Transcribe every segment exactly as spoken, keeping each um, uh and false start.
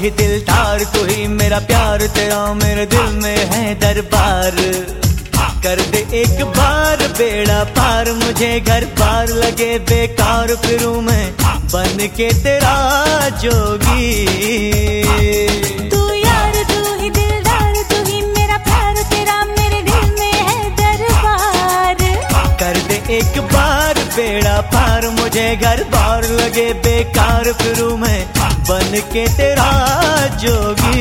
ही दिलदार, तू ही मेरा प्यार, तेरा मेरे दिल में है दरबार। कर दे एक बार बेड़ा पार, मुझे घर पार लगे बेकार, फिरूं मैं बन के तेरा जोगी। तू यार तू ही दिलदार, तू ही मेरा प्यार, तेरा मेरे दिल में है दरबार। कर दे एक बार बेड़ा पार, मुझे घर बार लगे बेकार, फिरूं मैं बन के तेरा जोगी।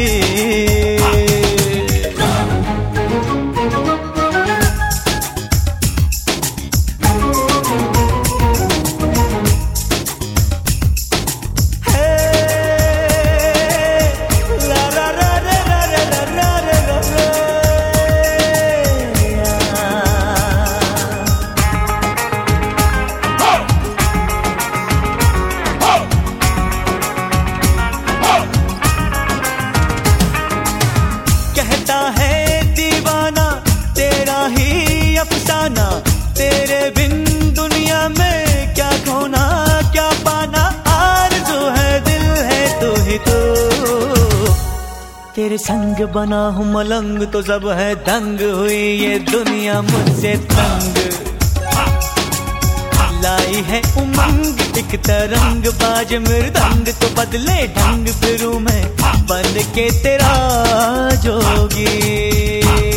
अफसाना तेरे बिन दुनिया में क्या खोना क्या पाना, आरज़ू है दिल है तू ही तो। तेरे संग बना हूँ मलंग तो सब है दंग, हुई ये दुनिया मुझसे तंग। लाई है उमंग एक तरंग, बाज मृदंग तो बदले ढंग, फिरूं मैं बन के तेरा जोगी।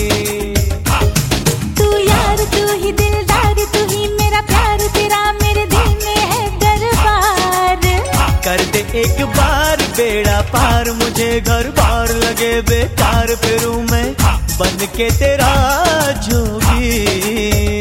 कर दे एक बार बेड़ा पार, मुझे घर बार लगे बेकार, फिरूं मैं बन के तेरा जोगी।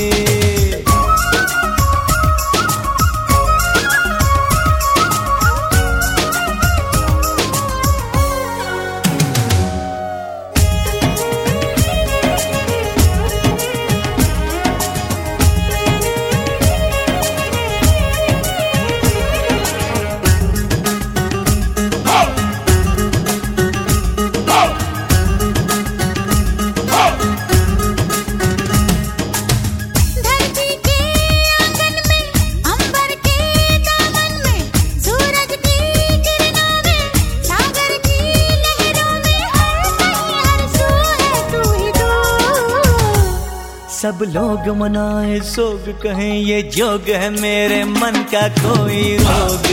सब लोग मनाए सोग कहें ये जोग है, मेरे मन का कोई रोग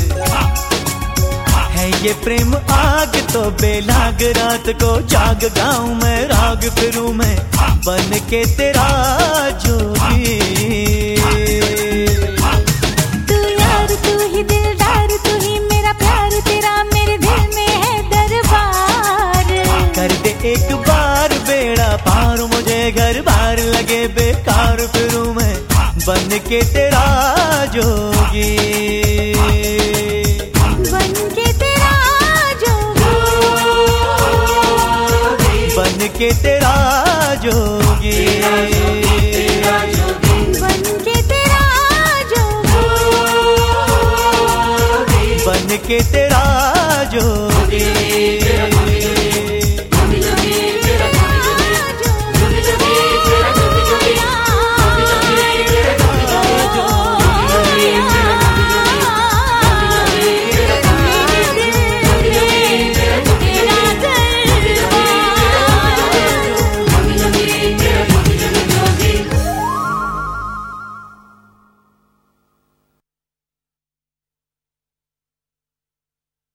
है ये प्रेम आग तो बेलाग, रात को जाग गाऊं मैं राग, फिरूं मैं बन के तेरा जोगी। तू यार तू ही दिलदार, तू ही मेरा प्यार, तेरा मेरे दिल में है दरबार। कर दे एक बार बेड़ा पार, मुझे घर बार लगे बेकार, फिरूं मैं बन के तेरा जोगी। बन के तेरा जोगी, बन के तेरा जोगी, बन के तेरा जोगी, बन के तेरा जोगी।